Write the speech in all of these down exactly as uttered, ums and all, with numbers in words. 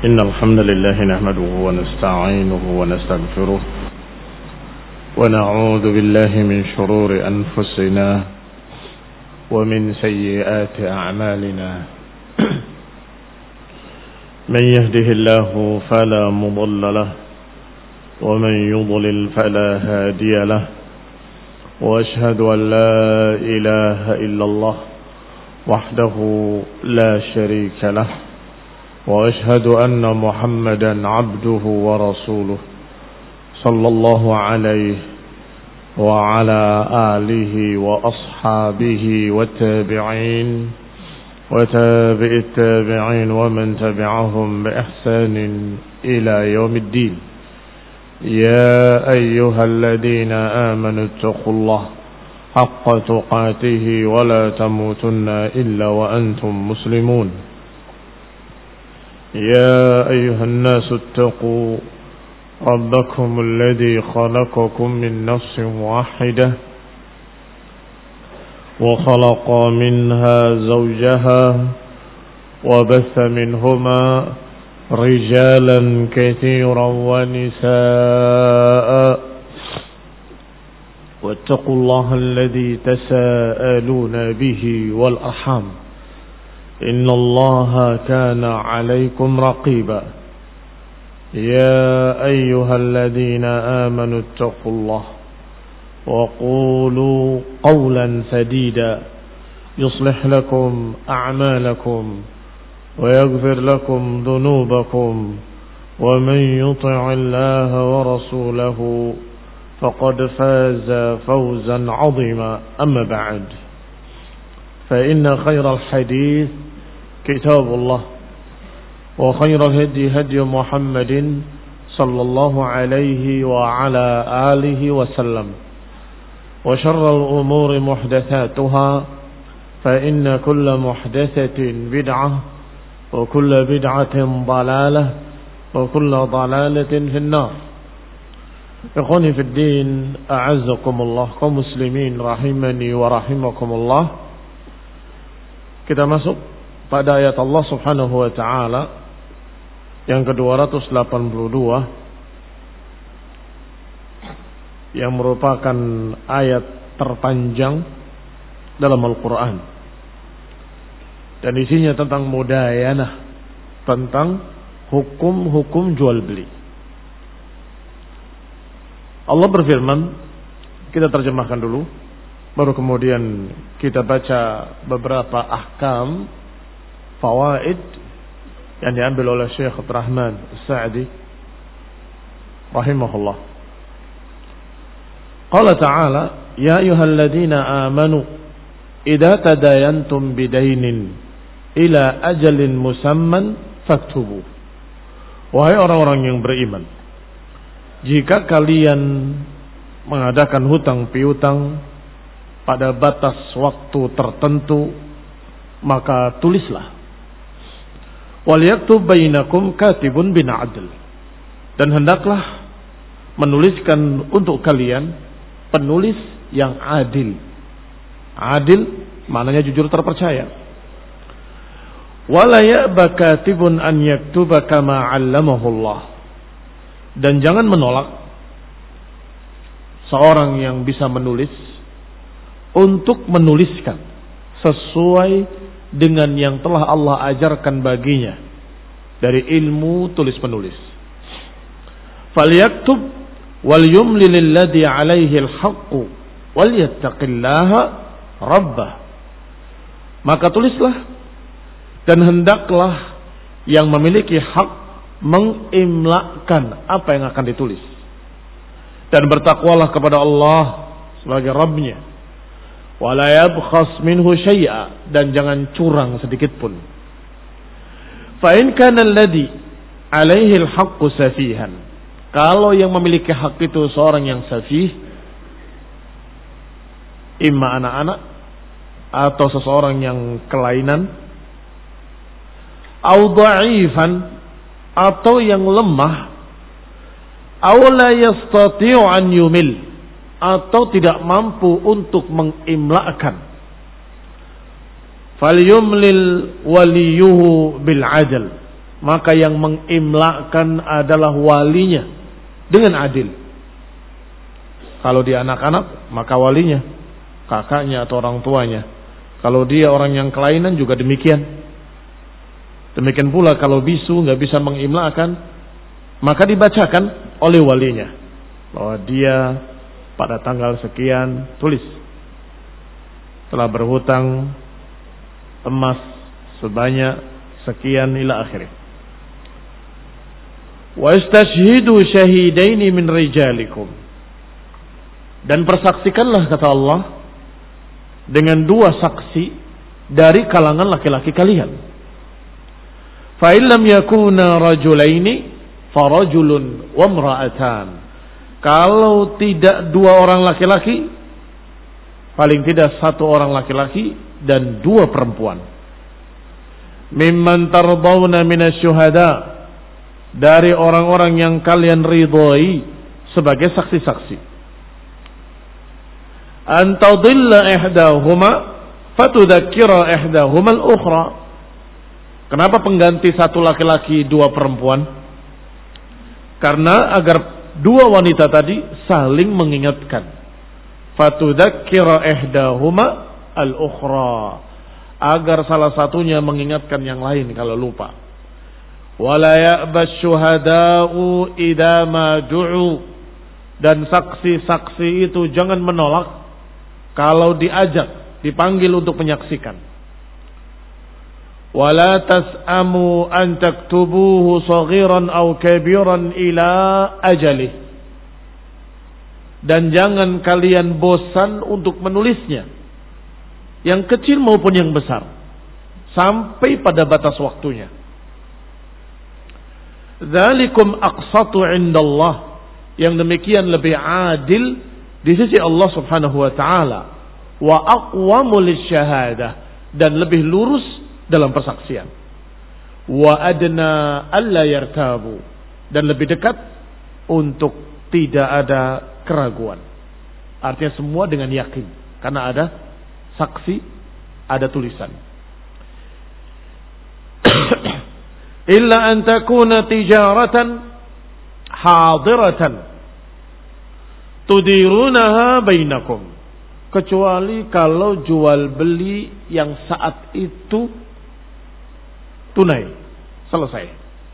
إن الحمد لله نحمده ونستعينه ونستغفره ونعوذ بالله من شرور أنفسنا ومن سيئات أعمالنا من يهده الله فلا مضل له ومن يضلل فلا هادي له وأشهد أن لا إله إلا الله وحده لا شريك له وأشهد أن محمدا عبده ورسوله صلى الله عليه وعلى آله وأصحابه والتابعين وتابع التابعين ومن تبعهم بإحسان إلى يوم الدين. يا أيها الذين آمنوا اتقوا الله حق تقاته ولا تموتن إلا وأنتم مسلمون. يا أيها الناس اتقوا ربكم الذي خلقكم من نفس واحدة وخلق منها زوجها وبث منهما رجالا كثيرا ونساء واتقوا الله الذي تساءلون به والأرحام إن الله كان عليكم رقيبا. يا أيها الذين آمنوا اتقوا الله وقولوا قولا سديدا يصلح لكم أعمالكم ويغفر لكم ذنوبكم ومن يطع الله ورسوله فقد فاز فوزا عظيما. أما بعد فإن خير الحديث كتاب الله وخير الهدي هدي محمد صلى الله عليه وعلى آله وسلم وشر الأمور محدثاتها فإن كل محدثة بدعة وكل بدعة ضلالة وكل ضلالة في النار. إخواني في الدين أعزكم الله kaum muslimin rahimani wa rahimakumullah. Kita masuk pada ayat Allah Subhanahu wa taala yang ke dua ratus delapan puluh dua yang merupakan ayat terpanjang dalam Al-Qur'an. Dan isinya tentang mudayanah, tentang hukum-hukum jual beli. Allah berfirman, kita terjemahkan dulu, baru kemudian kita baca beberapa ahkam, fawaid yang diambil oleh Syekh Abdurrahman As-Sa'di rahimahullah. Qala ta'ala, ya ayyuhalladzina amanu idza tadayantum bidainin ila ajalin musamman faktubu. Wahai orang-orang yang beriman, jika kalian mengadakan hutang piutang pada batas waktu tertentu, maka tulislah. Wal yaktub bainakum katibun bin adl. Dan hendaklah menuliskan untuk kalian penulis yang adil. Adil maknanya jujur, terpercaya. Wala ya'ba katibun an yaktuba kama 'allamahu Allah. Dan jangan menolak seorang yang bisa menulis untuk menuliskan sesuai dengan yang telah Allah ajarkan baginya dari ilmu tulis menulis. Falyaktub wal yumli lilladhi 'alaihi al-haqqu wal yattaqillaha rabbah. Maka tulislah dan hendaklah yang memiliki hak mengimlakan apa yang akan ditulis, dan bertakwalah kepada Allah sebagai Rabbnya. Wala yabkhas minhu syai'a, dan jangan curang sedikit pun. Fa in kana alladhi alaihi al-haqqu safihan, kalau yang memiliki hak itu seorang yang safih, imma anak-anak atau seseorang yang kelainan, au dha'ifan, atau yang lemah, aw la yastati'u an yumil, atau tidak mampu untuk mengimla'kan, falyumlil waliyuhu bil adl, maka yang mengimlakan adalah walinya dengan adil. Kalau dia anak-anak, maka walinya, kakaknya atau orang tuanya. Kalau dia orang yang kelainan juga demikian. Demikian pula kalau bisu nggak bisa mengimlakan, maka dibacakan oleh walinya bahwa dia pada tanggal sekian tulis telah berhutang emas sebanyak sekian ila akhirnya. Wa istashhidu syahidaini min rijalikum, dan persaksikanlah kata Allah dengan dua saksi dari kalangan laki-laki kalian. Fa illam yakuna rajulaini farajulun wa imra'atan. Kalau tidak dua orang laki-laki, paling tidak satu orang laki-laki dan dua perempuan. Mimman tardawna minasyuhada, dari orang-orang yang kalian ridhoi sebagai saksi-saksi. An tadilla ihdahuma fatudzakkira ihdahuma al-ukhra. Kenapa pengganti satu laki-laki dua perempuan? Karena agar dua wanita tadi saling mengingatkan. Fatudzakkira ihdahuma al-ukhra, agar salah satunya mengingatkan yang lain kalau lupa. Wala ya'bas syuhada'u idza ma du'u, dan saksi-saksi itu jangan menolak kalau diajak, dipanggil untuk menyaksikan. Wala tas'amu an taktubuhu saghiran aw kabiran ila ajalih, dan jangan kalian bosan untuk menulisnya, yang kecil maupun yang besar, sampai pada batas waktunya. Dzalikum aqsatu indallah, yang demikian lebih adil di sisi Allah Subhanahu wa taala, wa aqwamu lisyahadah, dan lebih lurus dalam persaksian. Wa adna alla yartabu, dan lebih dekat untuk tidak ada keraguan. Artinya semua dengan yakin, karena ada saksi, ada tulisan. Illa an takuna tijaratan hadiratan tudirunaha bainakum, kecuali kalau jual beli yang saat itu tunai, selesai.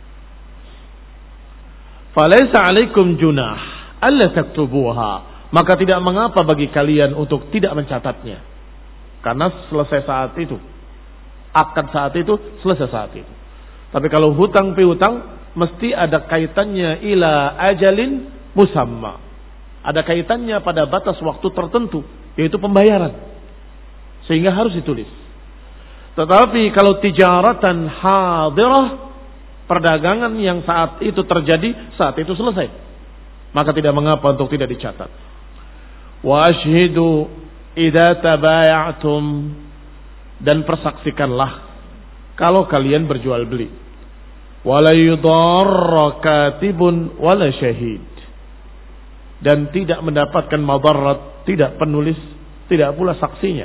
Falaysa alaikum junah alla taktubuha, maka tidak mengapa bagi kalian untuk tidak mencatatnya, karena selesai saat itu, akad saat itu, selesai saat itu. Tapi kalau hutang piutang mesti ada kaitannya ila ajalin musamma, ada kaitannya pada batas waktu tertentu, yaitu pembayaran, sehingga harus ditulis. Tetapi kalau tijaratan hadirah, perdagangan yang saat itu terjadi, saat itu selesai, maka tidak mengapa untuk tidak dicatat. Wa ashhidu idza tabaya'tum, dan persaksikanlah kalau kalian berjual beli. Wala yudarra katibun wala syahid, dan tidak mendapatkan madarat, tidak penulis, tidak pula saksinya.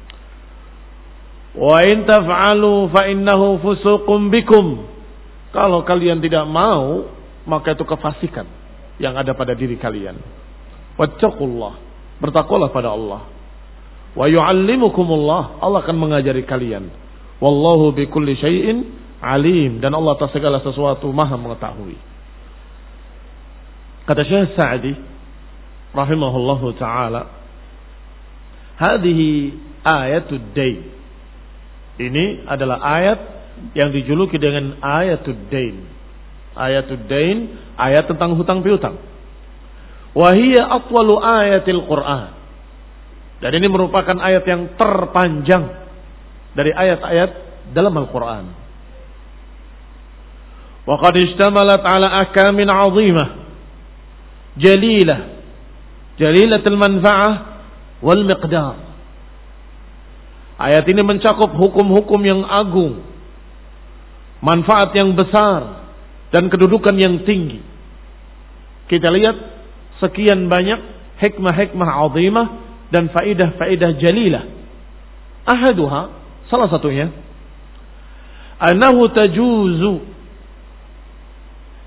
Wa in taf'alu fa innahu fusuqum bikum, kalau kalian tidak mau, maka itu kefasikan yang ada pada diri kalian. Wattaqullah, bertakwalah pada Allah. Wa yu'allimukumullah, Allah akan mengajari kalian. Wallahu bikulli syai'in alim, dan Allah atas segala sesuatu maha mengetahui. Kata Syekh Sa'di rahimahullahu ta'ala, hadhihi ayatud dain, ini adalah ayat yang dijuluki dengan ayatud dain. Ayatud dain, ayat tentang hutang piutang. Wa hiya atwalu ayatil Qur'an, dan ini merupakan ayat yang terpanjang dari ayat-ayat dalam Al-Quran. Wa qad ishtamalat ala ahkamin 'azimah jalilah, jalilatul manfa'ah wal miqdar. Ayat ini mencakup hukum-hukum yang agung, manfaat yang besar, dan kedudukan yang tinggi. Kita lihat sekian banyak hikmah-hikmah 'azimah dan faidah-faidah jalilah. Ahaduha, salah satunya, annahu tajuzu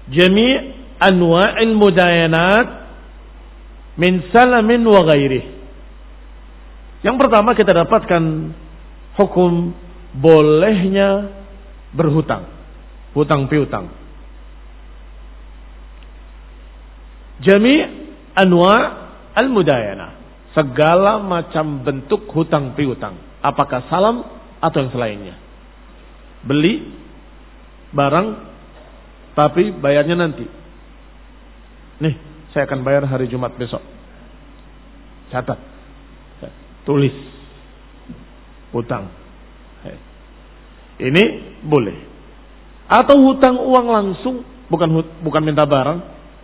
jami' anwa'il mudayanat min salamin wa ghairih. Yang pertama kita dapatkan hukum bolehnya berhutang, hutang piutang. Jami' anwa' al-mudayanah, segala macam bentuk hutang piutang, apakah salam atau yang selainnya. Beli barang tapi bayarnya nanti. Nih, saya akan bayar hari Jumat besok. Catat. Tulis. Hutang. Ini boleh. Atau hutang uang langsung, bukan bukan minta barang.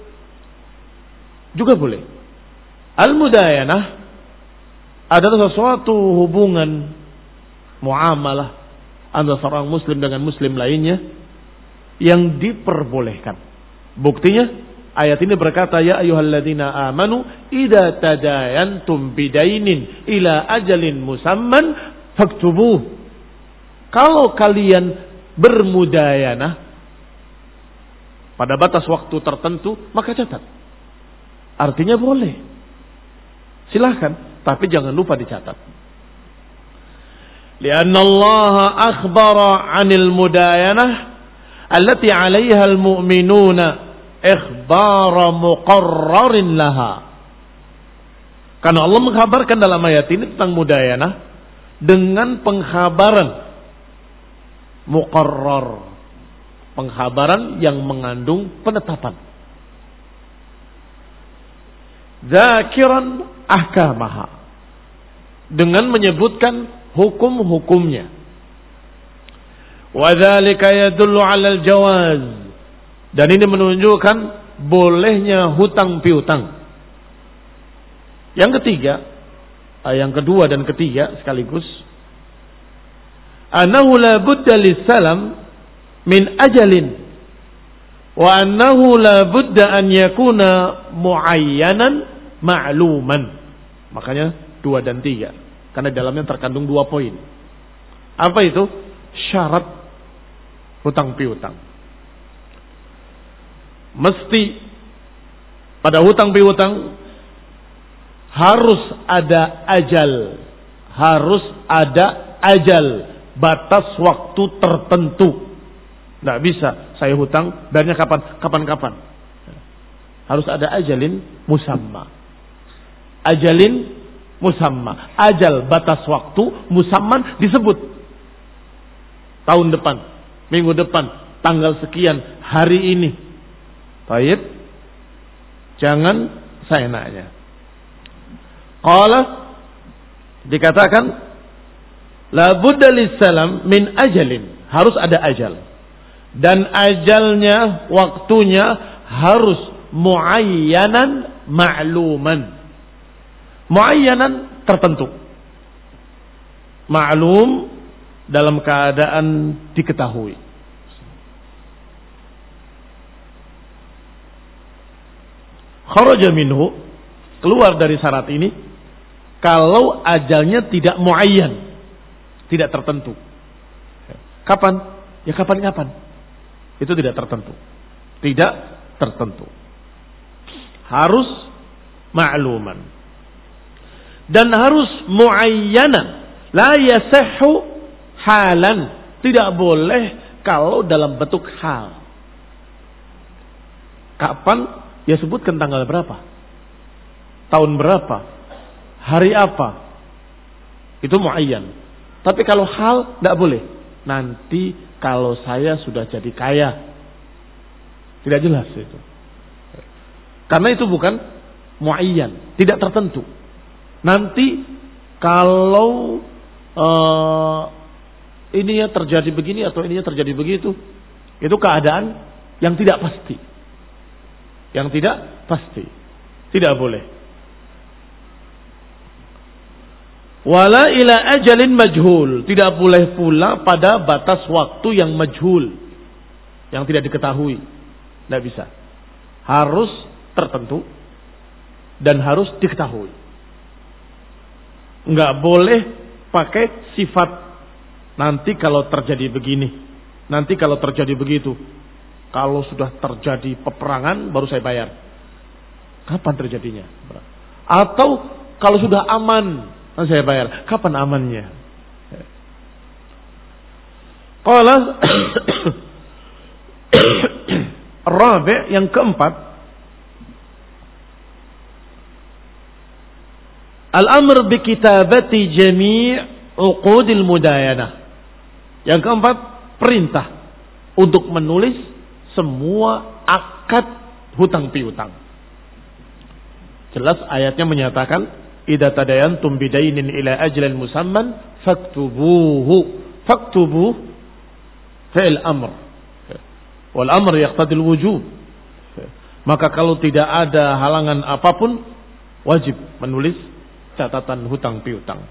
Juga boleh. Al-mudayanah adalah sesuatu hubungan muamalah antara seorang muslim dengan muslim lainnya yang diperbolehkan. Buktinya ayat ini berkata, ya ayyuhalladzina amanu idza tadayantum bidainin ila ajalin musamman faktubuh. Kalau kalian bermudayanah pada batas waktu tertentu, maka catat. Artinya boleh. Silahkan, tapi jangan lupa dicatat. Lianna Allah akhbara 'anil mudayanah allati 'alaiha al-mu'minuna ikhbara muqarrarin laha. Karena Allah mengkhabarkan dalam ayat ini tentang mudayanah dengan pengkhabaran muqarrar, pengkhabaran yang mengandung penetapan. Zakiran ahkamaha, dengan menyebutkan hukum-hukumnya. Wa dzalika yadullu 'alal jawaz, dan ini menunjukkan bolehnya hutang piutang. Yang ketiga, yang kedua dan ketiga sekaligus, annahu la budda lis-salam min ajalin wa annahu la budda an yakuna muayyanan ma'luman. Makanya dua dan tiga, karena dalamnya terkandung dua poin. Apa itu? Syarat hutang piutang. Mesti pada hutang piutang harus ada ajal, harus ada ajal, batas waktu tertentu. Tidak bisa saya hutang bayarnya kapan? Kapan-kapan. Harus ada ajalin musamma. Ajalin musamma. Ajal, batas waktu, musamman disebut. Tahun depan, minggu depan, tanggal sekian, hari ini. Baik. Jangan saya nanya. Qala, dikatakan la budda lis-salam min ajalin, harus ada ajal. Dan ajalnya, waktunya harus muayyanan ma'luman. Muayyanan tertentu. Ma'lum dalam keadaan diketahui. Kharaja minhu, keluar dari syarat ini kalau ajalnya tidak muayyan, tidak tertentu. Kapan? Ya kapan-kapan. Itu tidak tertentu. Tidak tertentu. Harus ma'luman. Dan harus muayyanan. La yasihhu halan. Tidak boleh kalau dalam bentuk hal. Kapan? Ya sebutkan tanggal berapa. Tahun berapa. Hari apa. Itu muayyan. Tapi kalau hal tidak boleh. Nanti kalau saya sudah jadi kaya. Tidak jelas itu. Karena itu bukan muayyan. Tidak tertentu. Nanti kalau uh, ini ya terjadi begini atau ini ya terjadi begitu, itu keadaan yang tidak pasti. Yang tidak pasti. Tidak boleh. Wala ila ajalin majhul. Tidak boleh pula pada batas waktu yang majhul, yang tidak diketahui. Tidak bisa. Harus tertentu dan harus diketahui. Enggak boleh pakai sifat nanti kalau terjadi begini, nanti kalau terjadi begitu. Kalau sudah terjadi peperangan baru saya bayar. Kapan terjadinya? Atau kalau sudah aman saya bayar. Kapan amannya? Qala Rabi' yang keempat, al-amr bi kitabati jami' uqudil mudayanah. Yang keempat, perintah untuk menulis semua akad hutang piutang. Jelas ayatnya menyatakan, idza tadayantum bidainin ila ajalin musamman faktubuhu. Faktubuh fi'il amr. Wal amr yaqtadil wujub. Maka kalau tidak ada halangan apapun, wajib menulis catatan hutang piutang.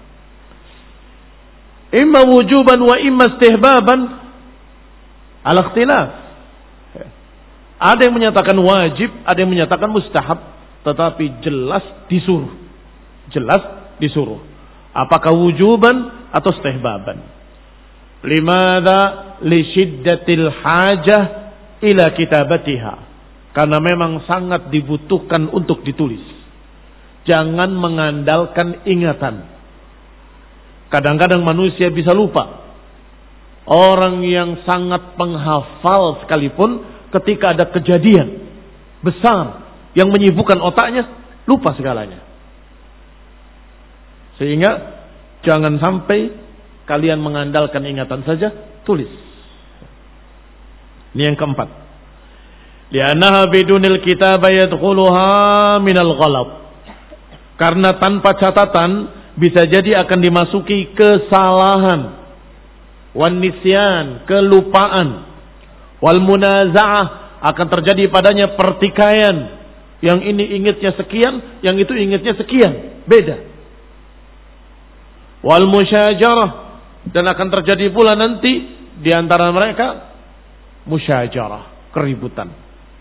Imma wujuban wa imma istihbaban ala ikhtilaf. Ada yang menyatakan wajib, ada yang menyatakan mustahab, tetapi jelas disuruh. Jelas disuruh. Apakah wujuban atau istihbaban? Limadha li syiddatil hajah ila kitabatiha. Karena memang sangat dibutuhkan untuk ditulis. Jangan mengandalkan ingatan. Kadang-kadang manusia bisa lupa. Orang yang sangat penghafal sekalipun ketika ada kejadian besar yang menyibukkan otaknya, lupa segalanya. Sehingga jangan sampai kalian mengandalkan ingatan saja, tulis. Ini yang keempat. Li'annaha bidunil kitaba yadkhuluha minal ghalab. Karena tanpa catatan bisa jadi akan dimasuki kesalahan, wan nisyan, kelupaan, wal munaza'ah, akan terjadi padanya pertikaian. Yang ini ingatnya sekian, yang itu ingatnya sekian, beda. Wal musyajarah, dan akan terjadi pula nanti di antara mereka musyajarah, keributan.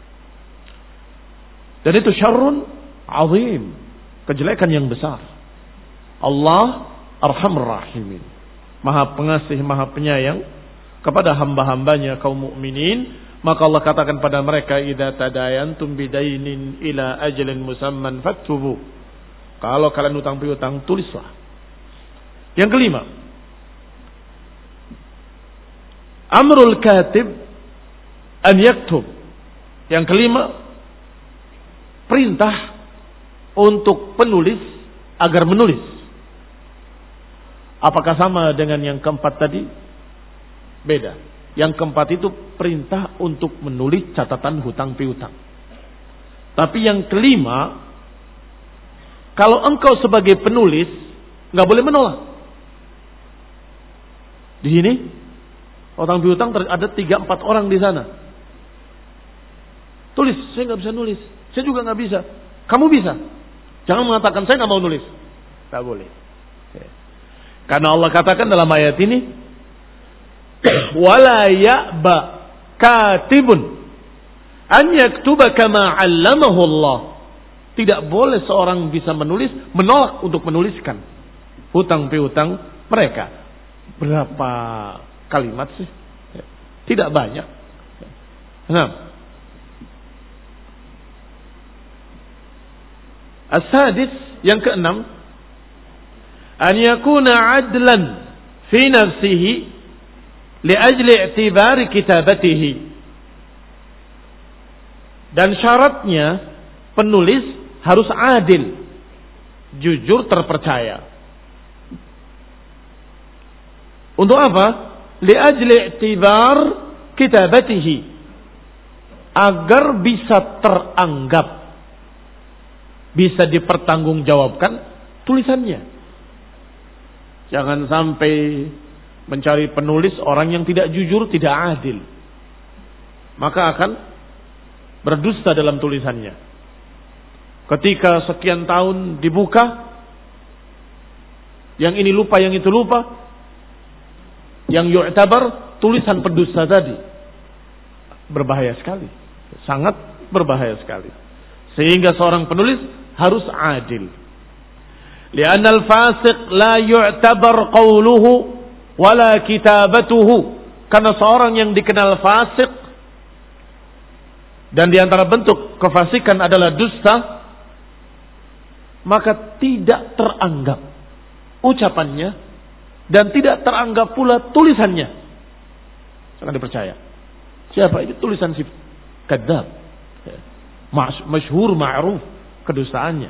Dan itu syarrun azim, kejelekan yang besar. Allah Arhamur Rahimin, Maha Pengasih, Maha Penyayang kepada hamba-hambanya kaum mukminin. Maka Allah katakan pada mereka, idza tadayantum bidainin ila ajalin musamman faktubu. Kalau kalian utang piutang, tulislah. Yang kelima, amrul katib an yaktub. Yang kelima, perintah untuk penulis agar menulis. Apakah sama dengan yang keempat tadi? Beda. Yang keempat itu perintah untuk menulis catatan hutang piutang. Tapi yang kelima, kalau engkau sebagai penulis nggak boleh menolak. Di sini hutang piutang ada tiga empat orang di sana. Tulis, saya nggak bisa nulis. Saya juga nggak bisa. Kamu bisa. Jangan mengatakan saya nggak mau nulis. Nggak boleh. Karena Allah katakan dalam ayat ini, wala ya'ba katibun an yaktuba kama 'allamahu Allah. Tidak boleh seorang bisa menulis menolak untuk menuliskan hutang piutang mereka. Berapa kalimat sih? Tidak banyak. Nah, as-sadis, yang keenam, an yakuna adlan fi nafsihi li ajli i'tibari kitabatihi. Dan syaratnya penulis harus adil, jujur, terpercaya. Untuk apa? Li ajli i'tibar kitabatihi, agar bisa teranggap, bisa dipertanggungjawabkan tulisannya. Jangan sampai mencari penulis orang yang tidak jujur, tidak adil. Maka akan berdusta dalam tulisannya. Ketika sekian tahun dibuka, yang ini lupa, yang itu lupa, yang yu'tabar tulisan pendusta tadi. Berbahaya sekali. Sangat berbahaya sekali. Sehingga seorang penulis harus adil. Lianna al-fasiq la yu'tabar qawluhu wala kitabatuhu. Karena seorang yang dikenal fasik, dan di antara bentuk kefasikan adalah dusta, maka tidak teranggap ucapannya dan tidak teranggap pula tulisannya. Jangan dipercaya. Siapa itu tulisan si kadzab, masyhur ma'ruf kedustaannya.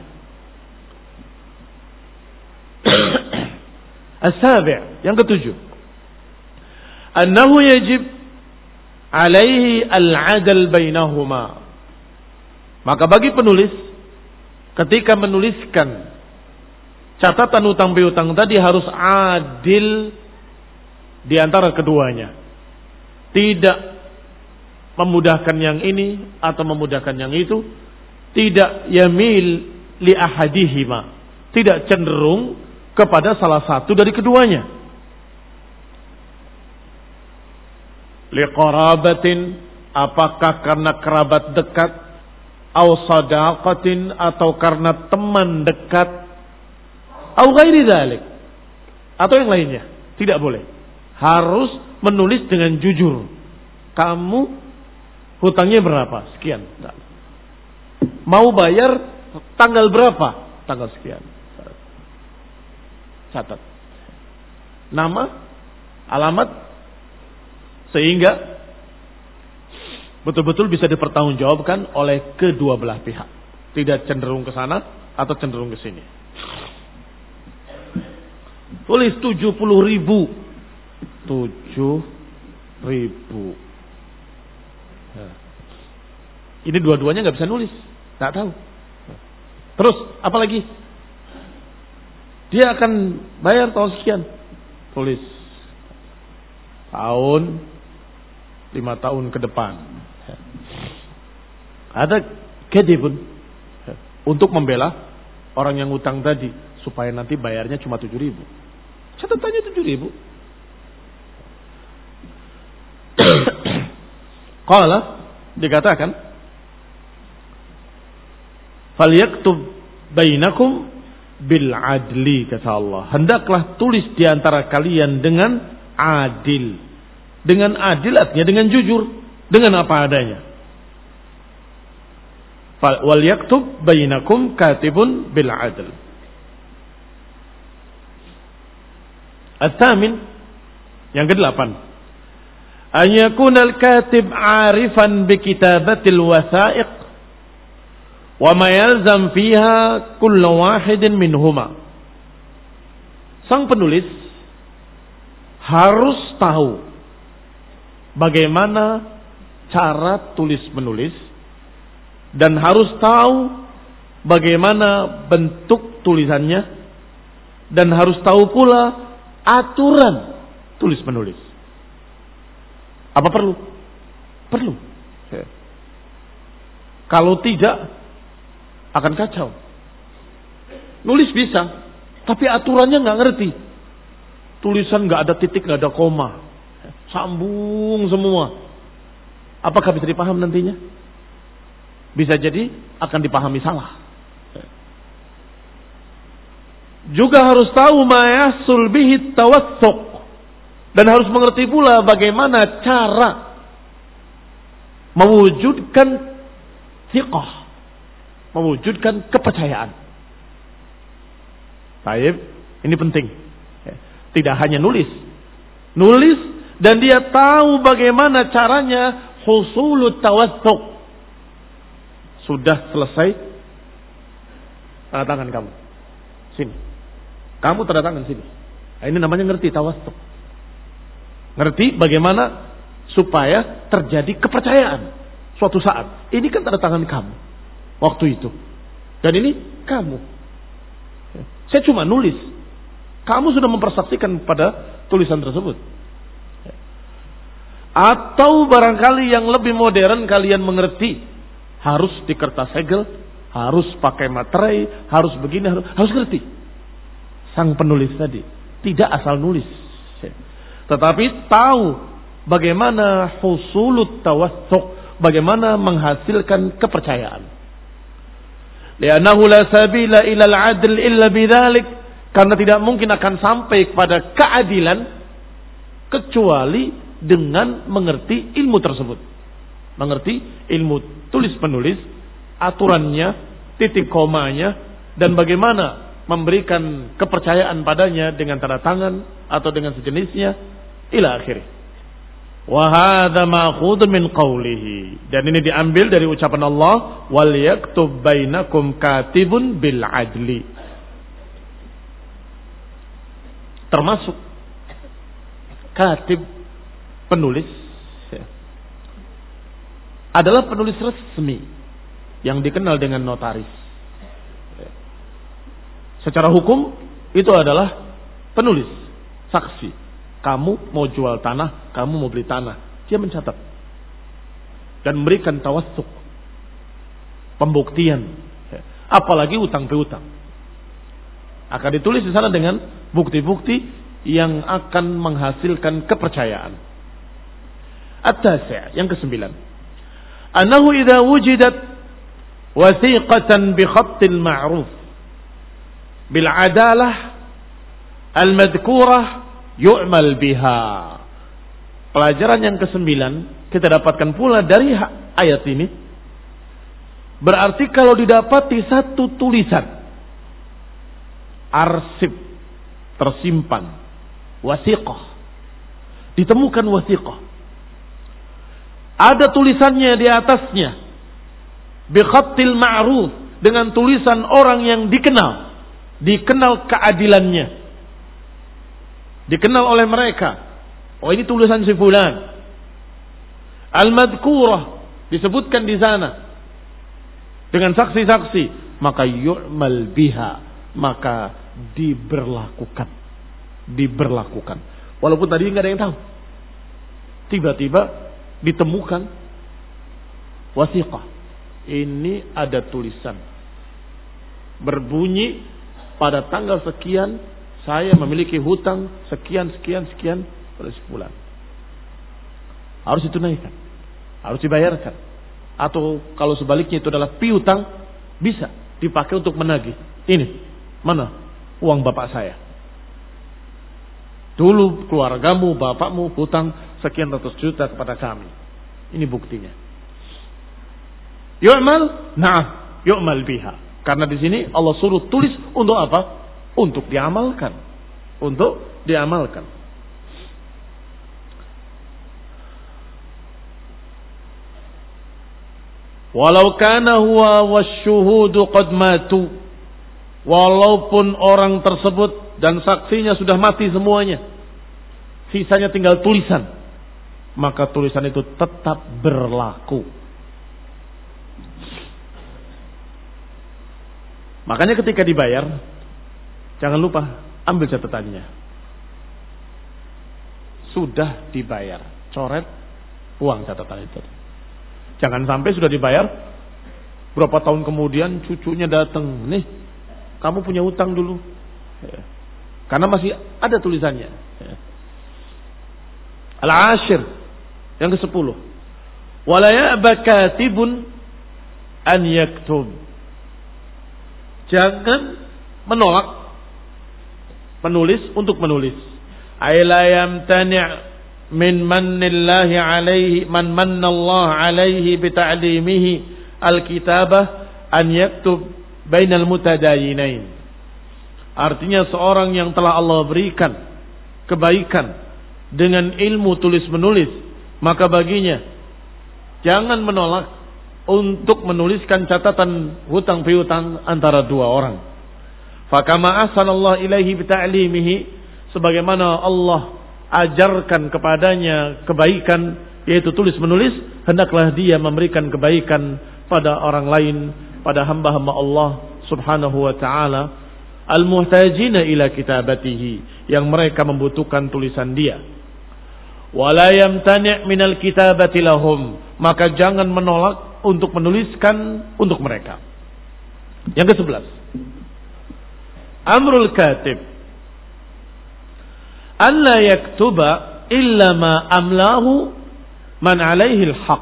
As-sabi', yang ketujuh, annahu yajib alaihi al-'adl bainahuma. Maka bagi penulis ketika menuliskan catatan utang piutang tadi harus adil di antara keduanya. Tidak memudahkan yang ini atau memudahkan yang itu, tidak yamil li ahadihima, tidak cenderung kepada salah satu dari keduanya. Liqarabatin, apakah karena kerabat dekat, aw sadaqatin, atau karena teman dekat, aw ghairi dzalik, atau yang lainnya. Tidak boleh. Harus menulis dengan jujur. Kamu hutangnya berapa? Sekian. Mau bayar tanggal berapa? Tanggal sekian. Catat nama, alamat, sehingga betul-betul bisa dipertanggungjawabkan oleh kedua belah pihak. Tidak cenderung ke sana atau cenderung ke sini. Tulis tujuh puluh ribu. Tujuh ribu. Nah, ini dua-duanya nggak bisa nulis, nggak tahu. Terus apa lagi? Dia akan bayar tahun sekian. Tulis tahun lima tahun ke depan. Ada kedibun untuk membela orang yang utang tadi supaya nanti bayarnya cuma tujuh ribu. Catatannya tujuh ribu. Qala, dikatakan, falyaktub bainakum bil adli, kata Allah. Hendaklah tulis di antara kalian dengan adil. Dengan adil artinya dengan jujur, dengan apa adanya. Wal yaktub bainakum katibun bil adl. At-tamin, yang kedelapan, an yakuna al-katib 'arifan bi kitabatil wasaiq wa ma yalzam fiha kullu wahidin minhuma. Sang penulis harus tahu bagaimana cara tulis menulis dan harus tahu bagaimana bentuk tulisannya dan harus tahu pula aturan tulis menulis. Apa perlu? Perlu. Kalau tidak akan kacau. Nulis bisa, tapi aturannya nggak ngerti. Tulisan nggak ada titik, nggak ada koma, sambung semua. Apakah bisa dipaham nantinya? Bisa jadi akan dipahami salah. Juga harus tahu ma yahsul bihi tawattuq, dan harus mengerti pula bagaimana cara mewujudkan thiqah, mewujudkan kepercayaan. Baik, ini penting. Tidak hanya nulis, nulis dan dia tahu bagaimana caranya husulut tawattuq. Sudah selesai, tanda tangan kamu. Sini. Kamu tanda tangan sini. Nah, ini namanya ngerti tawassuq. Ngerti bagaimana supaya terjadi kepercayaan suatu saat. Ini kan tanda tangan kamu waktu itu. Dan ini kamu. Saya cuma nulis. Kamu sudah mempersaksikan pada tulisan tersebut. Atau barangkali yang lebih modern kalian mengerti, harus di kertas segel, harus pakai materai, harus begini, harus, harus ngerti. Sang penulis tadi tidak asal nulis, tetapi tahu bagaimana husulut tawassuq, bagaimana menghasilkan kepercayaan. Li'annahu la sabila ila al-'adl illa bidzalik, karena tidak mungkin akan sampai kepada keadilan kecuali dengan mengerti ilmu tersebut. Mengerti ilmu tulis penulis, aturannya, titik komanya, dan bagaimana memberikan kepercayaan padanya dengan tanda tangan atau dengan sejenisnya, ila akhirih. Wa hadza ma'khudun min qawlihi, dan ini diambil dari ucapan Allah, wal yaktub bainakum katibun bil adli. Termasuk katib, penulis, adalah penulis resmi yang dikenal dengan notaris. Secara hukum itu adalah penulis, saksi. Kamu mau jual tanah, kamu mau beli tanah, dia mencatat dan memberikan tawassuk, pembuktian. Apalagi utang piutang, akan ditulis di sana dengan bukti-bukti yang akan menghasilkan kepercayaan. At-tasi', yang kesembilan, annahu idza wujidat wasiqatan bi khattil ma'ruf bil adalah al madhkurah yu'mal biha. Pelajaran yang kesembilan kita dapatkan pula dari ayat ini, berarti kalau didapati satu tulisan arsip tersimpan, wasiqah, ditemukan wasiqah, ada tulisannya di atasnya, bi khattil ma'ruf, dengan tulisan orang yang dikenal, dikenal keadilannya, dikenal oleh mereka. Oh, ini tulisan si fulan. Al-madhkurah, disebutkan di sana dengan saksi-saksi, maka yu'mal biha, maka diberlakukan, diberlakukan. Walaupun tadi nggak ada yang tahu, tiba-tiba ditemukan wasiqah. Ini ada tulisan berbunyi pada tanggal sekian saya memiliki hutang sekian sekian sekian pada sebulan. Harus ditunaikan, harus dibayarkan. Atau kalau sebaliknya itu adalah piutang, bisa dipakai untuk menagih. Ini mana uang bapak saya, dulu keluargamu, bapakmu hutang sekian ratus juta kepada kami. Ini buktinya. Yu'mal, na'am, yu'mal biha. Karena di sini Allah suruh tulis untuk apa? Untuk diamalkan. Untuk diamalkan. Walau kana huwa wasyuhudu qad matu. Walaupun orang tersebut dan saksinya sudah mati semuanya, sisanya tinggal tulisan, maka tulisan itu tetap berlaku. Makanya ketika dibayar, jangan lupa ambil catatannya. Sudah dibayar, coret uang catatan itu. Jangan sampai sudah dibayar, berapa tahun kemudian cucunya datang, nih kamu punya utang dulu, karena masih ada tulisannya. Al-ashir, yang kesepuluh, wala ya'ba katibun an yaktub. Jangan menolak penulis untuk menulis. Aila yamtani' min mannillahi alaihi man mannallahu alaihi bita'limihi alkitabah an yaktub bainal mutadayinain. Artinya seorang yang telah Allah berikan kebaikan dengan ilmu tulis menulis, maka baginya jangan menolak untuk menuliskan catatan hutang piutang antara dua orang. Fakama ahsanallahu ilaihi bita'limihi, sebagaimana Allah ajarkan kepadanya kebaikan, yaitu tulis menulis, hendaklah dia memberikan kebaikan pada orang lain, pada hamba-hamba Allah subhanahu wa ta'ala, al-muhtajina ila kitabatihi, yang mereka membutuhkan tulisan dia. Wala yamtani' minal kitabati lahum, maka jangan menolak untuk menuliskan untuk mereka. Yang kesebelas, amrul katib an la yaktuba illa ma amlahu man alaihi al-haq.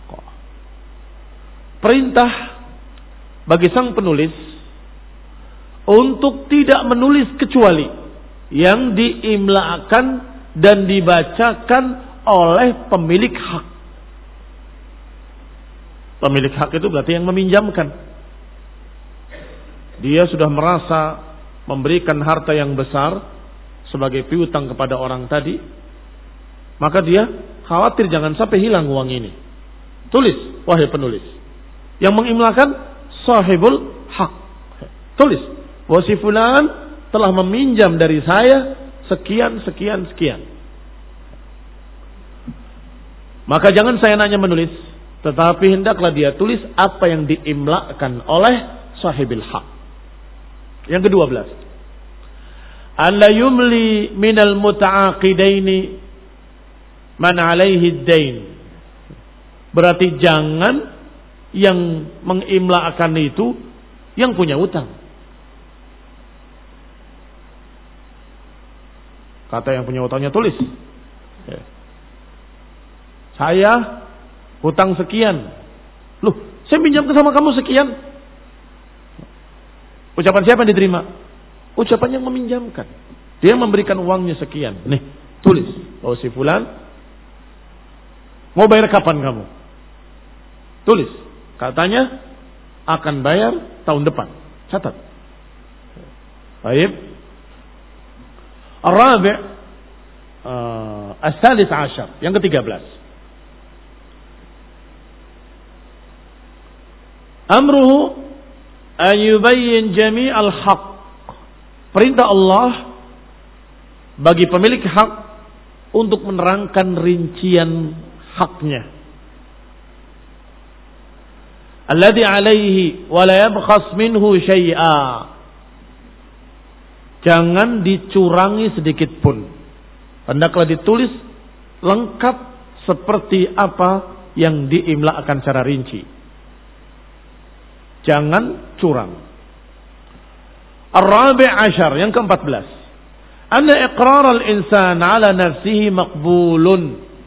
Perintah bagi sang penulis untuk tidak menulis kecuali yang diimla'kan dan dibacakan oleh pemilik hak. Pemilik hak itu berarti yang meminjamkan. Dia sudah merasa memberikan harta yang besar sebagai piutang kepada orang tadi, maka dia khawatir jangan sampai hilang uang ini. Tulis, wahai penulis. Yang mengimlakan sahibul hak. Tulis, bahwa si fulan telah meminjam dari saya sekian, sekian, sekian. Maka jangan saya nanya menulis, tetapi hendaklah dia tulis apa yang diimlakan oleh sahibul hak. Yang kedua belas, alla yumli minal muta'aqidaini man alaihi dain. Berarti jangan yang mengimlakan itu yang punya utang. Kata yang punya utangnya tulis. Saya hutang sekian. Loh, saya pinjam ke sama kamu sekian. Ucapan siapa yang diterima? Ucapan yang meminjamkan. Dia memberikan uangnya sekian. Nih, tulis. Oh si fulan, mau bayar kapan kamu? Tulis. Katanya akan bayar tahun depan. Catat. Baik. Ar-rabi' uh, as-salis ashar. Yang ketiga belas. Amruhu an yubayyin jami'al haqq. Perintah Allah bagi pemilik hak untuk menerangkan rincian haknya. Alladhi alaihi wa la yabkhas minhu syai'a. Jangan dicurangi sedikit pun. Hendaklah ditulis lengkap seperti apa yang diimlakan secara rinci. Jangan curang. Ar-rabi' ashar, yang keempat belas. Anna iqrar al-insan ala nafsihi maqbulun.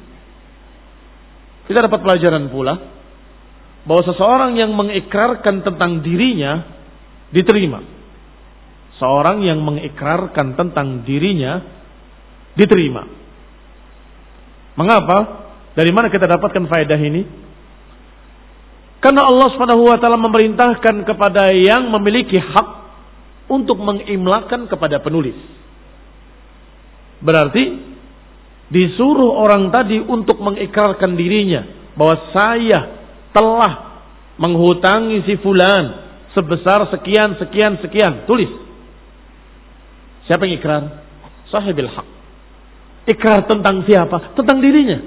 Kita dapat pelajaran pula bahwa seseorang yang mengikrarkan tentang dirinya diterima. Seorang yang mengikrarkan tentang dirinya diterima. Mengapa? Dari mana kita dapatkan faedah ini? Karena Allah Subhanahu wa taala memerintahkan kepada yang memiliki hak untuk mengimlakan kepada penulis. Berarti disuruh orang tadi untuk mengikrarkan dirinya bahwa saya telah menghutangi si fulan sebesar sekian sekian sekian. Tulis. Siapa yang ikrar? Sahibul haq. Ikrar tentang siapa? Tentang dirinya.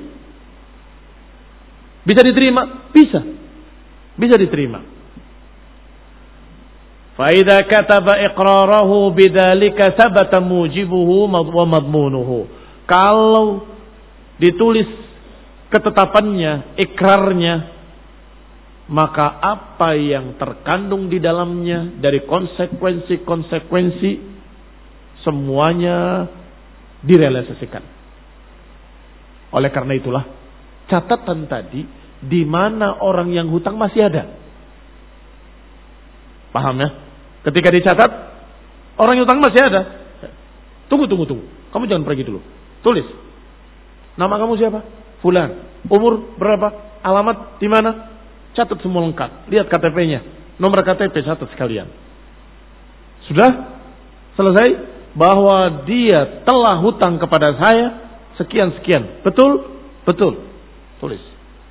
Bisa diterima? Bisa. Bisa diterima. فَإِذَا كَتَبَ إِقْرَارَهُ بِذَلِكَ ثَبَتَ مُوجِبُهُ وَمَضْمُونُهُ. Kalau ditulis ketetapannya, ikrarnya, maka apa yang terkandung di dalamnya dari konsekuensi-konsekuensi semuanya direalisasikan. Oleh karena itulah catatan tadi, di mana orang yang hutang masih ada. Paham ya? Ketika dicatat, orang yang hutang masih ada. Tunggu, tunggu, tunggu. Kamu jangan pergi dulu. Tulis. Nama kamu siapa? Fulan. Umur berapa? Alamat di mana? Catat semua lengkap. Lihat K T P-nya. Nomor K T P catat sekalian. Sudah? Selesai? Bahwa dia telah hutang kepada saya sekian-sekian. Betul? Betul. Tulis.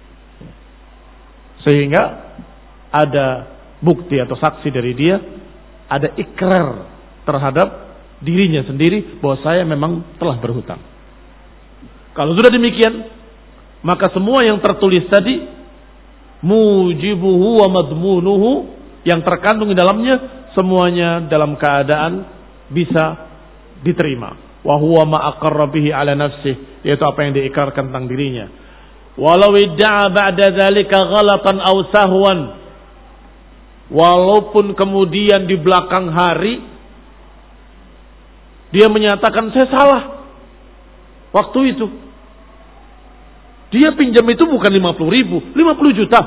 Sehingga ada bukti atau saksi dari dia, ada ikrar terhadap dirinya sendiri bahwa saya memang telah berhutang. Kalau sudah demikian, maka semua yang tertulis tadi, mujibuhu wa madmunuhu, yang terkandung di dalamnya, semuanya dalam keadaan bisa diterima. Wa huwa ma aqarra bihi ala nafsihi, yaitu apa yang diikrarkan tentang dirinya. Walau idda'a ba'da dzalika ghalatan aw sahwan, walaupun kemudian di belakang hari dia menyatakan saya salah waktu itu, dia pinjam itu bukan lima puluh ribu, lima puluh juta.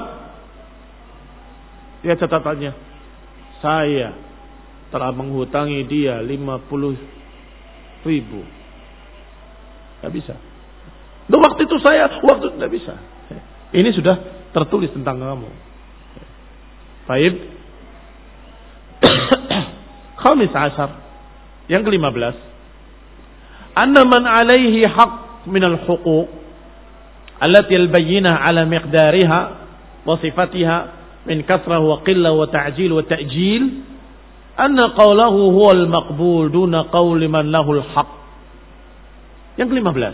Dia catatannya, saya telah menghutangi dia lima puluh ribu. Tidak bisa. Duh, waktu itu saya, waktu tidak bisa. Ini sudah tertulis tentang kamu. Baik. Khamis ashar. Yang kelima belas. Anna man alaihi haq minal huquq allati al-bayyinah ala miqdariha wa sifatiha min kasrah wa qillah wa ta'jil wa ta'jil anna qawlahu huwa al-maqbul duna qawli man lahul haq. Yang kelima belas.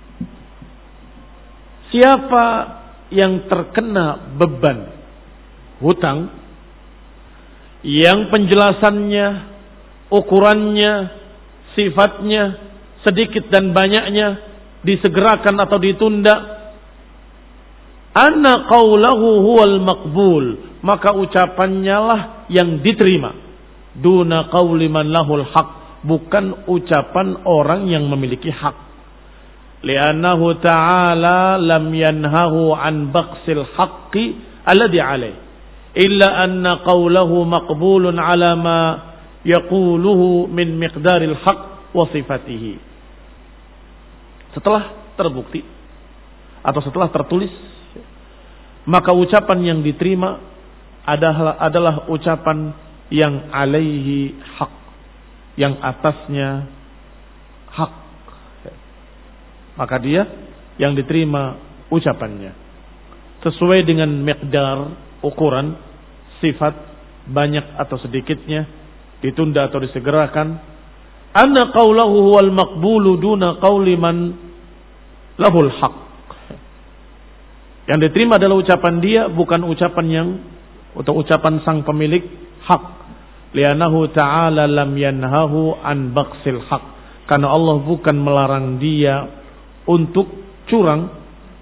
Siapa yang terkena beban hutang yang penjelasannya, ukurannya, sifatnya, sedikit dan banyaknya disegerakan atau ditunda, anna qawlahu huwal maqbul, maka ucapannya lah yang diterima, duna qawli man lahul haq, bukan ucapan orang yang memiliki hak. Li'annahu ta'ala lam yanhahu an baqsil haqqi alladhi alayh illa anna qawlahu maqbulun ala ma yaquluhu min miqdaril haqq wa sifatihi. Setelah terbukti atau setelah tertulis, maka ucapan yang diterima adalah adalah ucapan yang alaihi hak, yang atasnya hak. Maka dia yang diterima ucapannya sesuai dengan miqdar, ukuran, sifat, banyak atau sedikitnya, ditunda atau disegerakan. Anna qawlahu huwal maqbulu duna qawli man lahul haq. Yang diterima adalah ucapan dia, bukan ucapan yang atau ucapan sang pemilik hak. Li'annahu ta'ala lam yanhahu an baqsil haq. Karena Allah bukan melarang dia untuk curang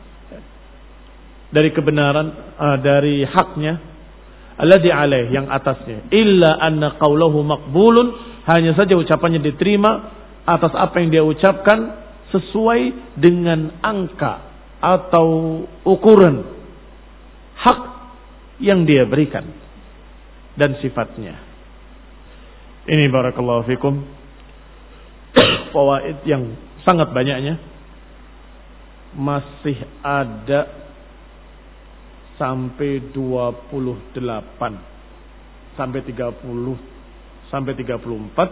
dari kebenaran, uh, dari haknya, alladhi alaih, yang atasnya. Illa anna qawlahu maqbulun, hanya saja ucapannya diterima atas apa yang dia ucapkan sesuai dengan angka atau ukuran hak yang dia berikan dan sifatnya. Ini barakallahu fikum fawaid yang sangat banyaknya. Masih ada sampai dua puluh delapan sampai tiga puluh sampai tiga puluh empat.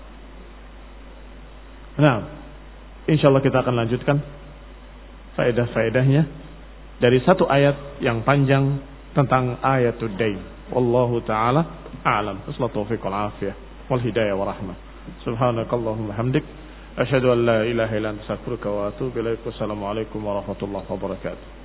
Nah, insyaallah kita akan lanjutkan faedah-faedahnya dari satu ayat yang panjang tentang ayatul dain. Wallahu taala a'lam. Wassalatu wal afiyah wal hidayah wa rahmah. Subhanakallahumma hamdik asyhadu an la ilaha illa anta astaghfiruka wa atubu ilaik. Wassalamu alaikum warahmatullahi wabarakatuh.